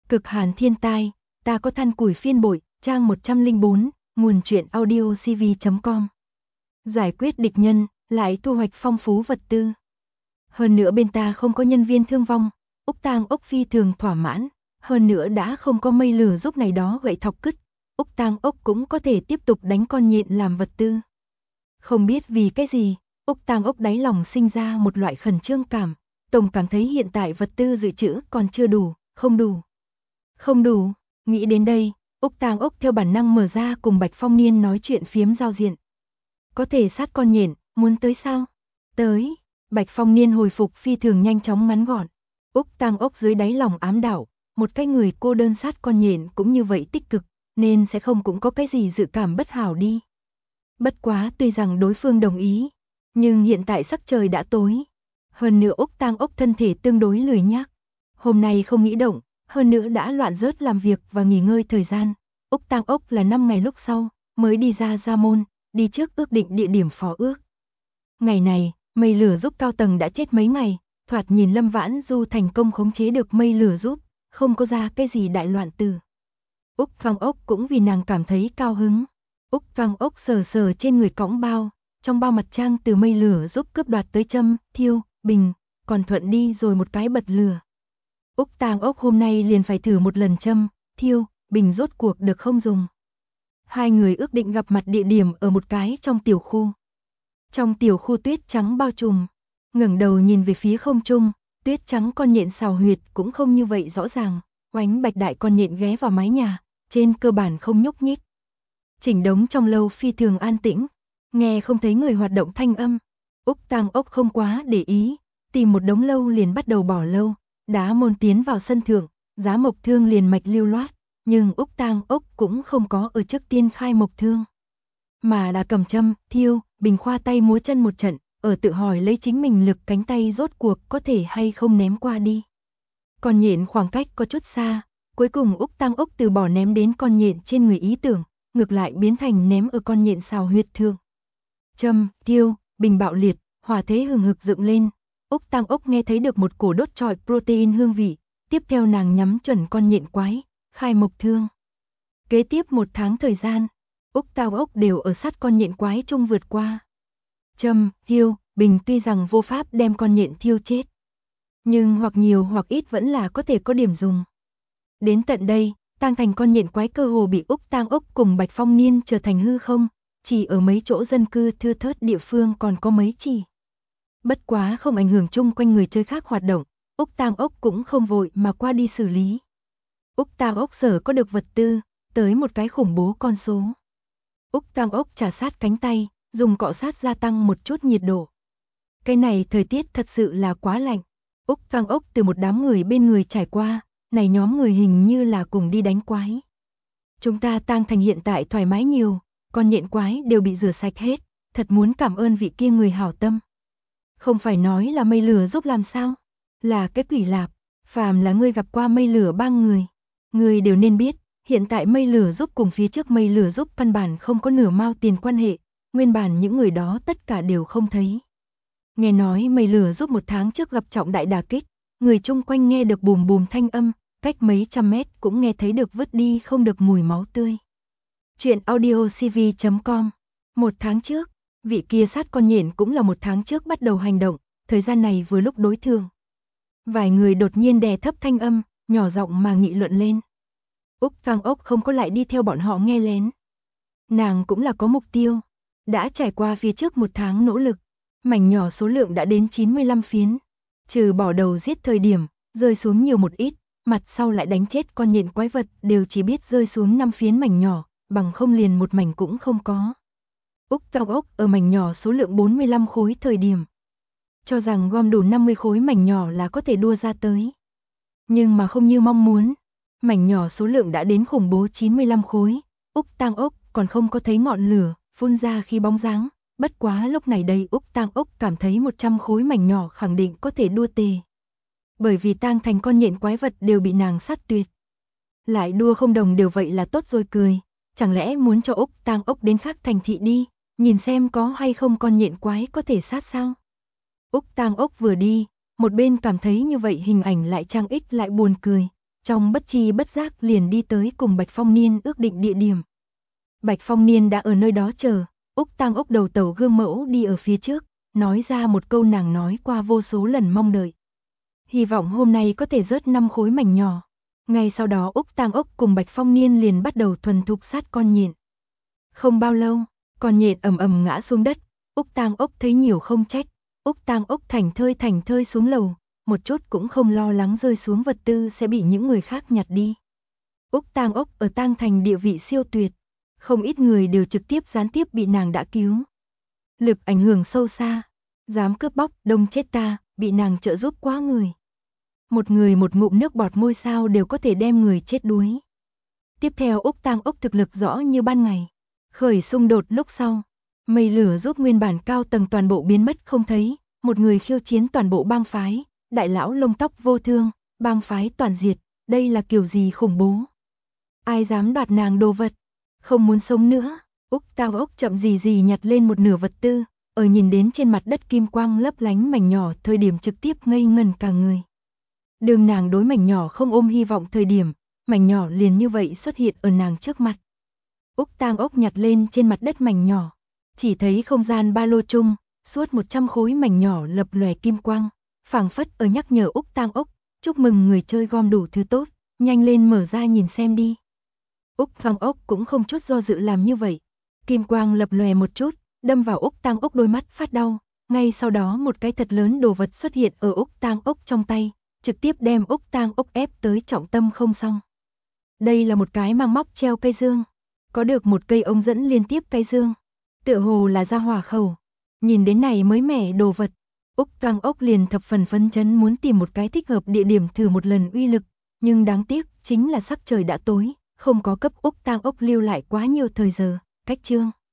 Cực hàn thiên tai, ta có than củi phiên bội, trang 104, nguồn truyện audio cv.com. Giải quyết địch nhân, lại thu hoạch phong phú vật tư. Hơn nữa bên ta không có nhân viên thương vong, Úc Tang Ốc phi thường thỏa mãn, hơn nữa đã không có mây lửa giúp này đó gậy thọc cứt, Úc Tang Ốc cũng có thể tiếp tục đánh con nhện làm vật tư. Không biết vì cái gì, Úc Tang Ốc đáy lòng sinh ra một loại khẩn trương cảm, tổng cảm thấy hiện tại vật tư dự trữ còn chưa đủ, không đủ, nghĩ đến đây, Úc Tang Ốc theo bản năng mở ra cùng Bạch Phong Niên nói chuyện phiếm giao diện. Có thể sát con nhện, muốn tới sao? Tới, Bạch Phong Niên hồi phục phi thường nhanh chóng ngắn gọn. Úc Tang Ốc dưới đáy lòng ám đạo, một cái người cô đơn sát con nhện cũng như vậy tích cực, nên sẽ không cũng có cái gì dự cảm bất hảo đi. Bất quá tuy rằng đối phương đồng ý, nhưng hiện tại sắc trời đã tối. Hơn nữa Úc Tang Ốc thân thể tương đối lười nhác. Hôm nay không nghĩ động, hơn nữa đã loạn rớt làm việc và nghỉ ngơi thời gian. Úc Tang Ốc là 5 ngày lúc sau, mới đi ra Gia Môn, đi trước ước định địa điểm phó ước. Ngày này, mây lửa giúp cao tầng đã chết mấy ngày, thoạt nhìn Lâm Vãn Du thành công khống chế được mây lửa giúp, không có ra cái gì đại loạn từ. Úc Tang Ốc cũng vì nàng cảm thấy cao hứng. Úc Tang Ốc sờ sờ trên người cõng bao, trong bao mặt trang từ mây lửa giúp cướp đoạt tới châm, thiêu, bình, còn thuận đi rồi một cái bật lửa. Úc Tang Ốc hôm nay liền phải thử một lần châm, thiêu, bình rốt cuộc được không dùng. Hai người ước định gặp mặt địa điểm ở một cái trong tiểu khu. Trong tiểu khu tuyết trắng bao trùm, ngẩng đầu nhìn về phía không trung, tuyết trắng con nhện xào huyệt cũng không như vậy rõ ràng, oánh bạch đại con nhện ghé vào mái nhà, trên cơ bản không nhúc nhích. Chỉnh đống trong lâu phi thường an tĩnh, nghe không thấy người hoạt động thanh âm. Úc Tang Ốc không quá để ý, tìm một đống lâu liền bắt đầu bỏ lâu, đá môn tiến vào sân thượng, giá mộc thương liền mạch lưu loát, nhưng Úc Tang Ốc cũng không có ở trước tiên khai mộc thương, mà đã cầm châm, thiêu, bình khoa tay múa chân một trận, ở tự hỏi lấy chính mình lực cánh tay rốt cuộc có thể hay không ném qua đi. Con nhện khoảng cách có chút xa, cuối cùng Úc Tang Ốc từ bỏ ném đến con nhện trên người ý tưởng, ngược lại biến thành ném ở con nhện xào huyệt thương. Châm, thiêu, bình bạo liệt, hỏa thế hừng hực dựng lên. Úc Tang Ốc nghe thấy được một cổ đốt trọi protein hương vị, tiếp theo nàng nhắm chuẩn con nhện quái, khai mộc thương. Kế tiếp 1 tháng thời gian, Úc Tang Ốc đều ở sát con nhện quái chung vượt qua. Châm, thiêu, bình tuy rằng vô pháp đem con nhện thiêu chết, nhưng hoặc nhiều hoặc ít vẫn là có thể có điểm dùng. Đến tận đây, Tang Thành con nhện quái cơ hồ bị Úc Tang Ốc cùng Bạch Phong Niên trở thành hư không, chỉ ở mấy chỗ dân cư thưa thớt địa phương còn có mấy chỉ. Bất quá không ảnh hưởng chung quanh người chơi khác hoạt động, Úc Tang Ốc cũng không vội mà qua đi xử lý. Úc Tang Ốc sở có được vật tư, tới một cái khủng bố con số. Úc Tang Ốc trả sát cánh tay, dùng cọ sát gia tăng một chút nhiệt độ. Cái này thời tiết thật sự là quá lạnh. Úc Tang Ốc từ một đám người bên người trải qua, này nhóm người hình như là cùng đi đánh quái. Chúng ta Tang Thành hiện tại thoải mái nhiều, con nhện quái đều bị rửa sạch hết, thật muốn cảm ơn vị kia người hảo tâm. Không phải nói là mây lửa giúp làm sao? Là cái quỷ lạp, phàm là ngươi gặp qua mây lửa bang người. Ngươi đều nên biết, hiện tại mây lửa giúp cùng phía trước mây lửa giúp căn bản không có nửa mao tiền quan hệ, nguyên bản những người đó tất cả đều không thấy. Nghe nói mây lửa giúp 1 tháng trước gặp trọng đại đả kích, người chung quanh nghe được bùm bùm thanh âm, cách mấy trăm mét cũng nghe thấy được vứt đi không được mùi máu tươi. Chuyện audio cv.com. 1 tháng trước, vị kia sát con nhện cũng là 1 tháng trước bắt đầu hành động, thời gian này vừa lúc đối thường. Vài người đột nhiên đè thấp thanh âm, nhỏ giọng mà nghị luận lên. Úc Tang Ốc không có lại đi theo bọn họ nghe lén. Nàng cũng là có mục tiêu, đã trải qua phía trước 1 tháng nỗ lực, mảnh nhỏ số lượng đã đến 95 phiến, trừ bỏ đầu giết thời điểm, rơi xuống nhiều một ít, mặt sau lại đánh chết con nhện quái vật đều chỉ biết rơi xuống 5 phiến mảnh nhỏ, bằng không liền một mảnh cũng không có. Úc Tang Ốc ở mảnh nhỏ số lượng 45 khối thời điểm, cho rằng gom đủ 50 khối mảnh nhỏ là có thể đua ra tới. Nhưng mà không như mong muốn, mảnh nhỏ số lượng đã đến khủng bố 95 khối, Úc Tang Ốc còn không có thấy ngọn lửa phun ra khi bóng dáng, bất quá lúc này đây Úc Tang Ốc cảm thấy 100 khối mảnh nhỏ khẳng định có thể đua tề. Bởi vì Tang Thành con nhện quái vật đều bị nàng sát tuyệt. Lại đua không đồng đều vậy là tốt rồi cười, chẳng lẽ muốn cho Úc Tang Ốc đến khác thành thị đi, nhìn xem có hay không con nhện quái có thể sát sao. Úc Tang Ốc vừa đi, một bên cảm thấy như vậy hình ảnh lại trang ích lại buồn cười, trong bất chi bất giác liền đi tới cùng Bạch Phong Niên ước định địa điểm. Bạch Phong Niên đã ở nơi đó chờ, Úc Tang Úc đầu tàu gương mẫu đi ở phía trước, nói ra một câu nàng nói qua vô số lần mong đợi. Hy vọng hôm nay có thể rớt 5 khối mảnh nhỏ. Ngay sau đó Úc Tang Úc cùng Bạch Phong Niên liền bắt đầu thuần thục sát con nhện. Không bao lâu, con nhện ầm ầm ngã xuống đất, Úc Tang Úc thấy nhiều không trách, Úc Tang Úc thành thơi xuống lầu, một chút cũng không lo lắng rơi xuống vật tư sẽ bị những người khác nhặt đi. Úc Tang Úc ở Tang Thành địa vị siêu tuyệt, không ít người đều trực tiếp gián tiếp bị nàng đã cứu. Lực ảnh hưởng sâu xa, dám cướp bóc, đông chết ta, bị nàng trợ giúp quá người. Một người một ngụm nước bọt môi sao đều có thể đem người chết đuối. Tiếp theo Úc Tang Úc thực lực rõ như ban ngày. Khởi xung đột lúc sau, mây lửa giúp nguyên bản cao tầng toàn bộ biến mất không thấy, một người khiêu chiến toàn bộ bang phái, đại lão lông tóc vô thương, bang phái toàn diệt, đây là kiểu gì khủng bố. Ai dám đoạt nàng đồ vật, không muốn sống nữa. Úc Tang Úc chậm gì nhặt lên một nửa vật tư, ở nhìn đến trên mặt đất kim quang lấp lánh mảnh nhỏ thời điểm trực tiếp ngây ngẩn cả người. Đường nàng đối mảnh nhỏ không ôm hy vọng thời điểm, mảnh nhỏ liền như vậy xuất hiện ở nàng trước mặt. Úc Tang Úc nhặt lên trên mặt đất mảnh nhỏ, chỉ thấy không gian ba lô chung, suốt 100 khối mảnh nhỏ lập lòe kim quang, phảng phất ở nhắc nhở Úc Tang Úc, chúc mừng người chơi gom đủ thứ tốt, nhanh lên mở ra nhìn xem đi. Úc Tang Úc cũng không chút do dự làm như vậy, kim quang lập lòe một chút, đâm vào Úc Tang Úc đôi mắt phát đau, ngay sau đó một cái thật lớn đồ vật xuất hiện ở Úc Tang Úc trong tay, trực tiếp đem Úc Tang Úc ép tới trọng tâm không xong. Đây là một cái mang móc treo cây dương, có được một cây ống dẫn liên tiếp cây dương, tựa hồ là ra hỏa khẩu. Nhìn đến này mới mẻ đồ vật, Úc Tang Úc liền thập phần phấn chấn muốn tìm một cái thích hợp địa điểm thử một lần uy lực, nhưng đáng tiếc chính là sắc trời đã tối, không có cấp Úc Tang Úc lưu lại quá nhiều thời giờ, cách chương.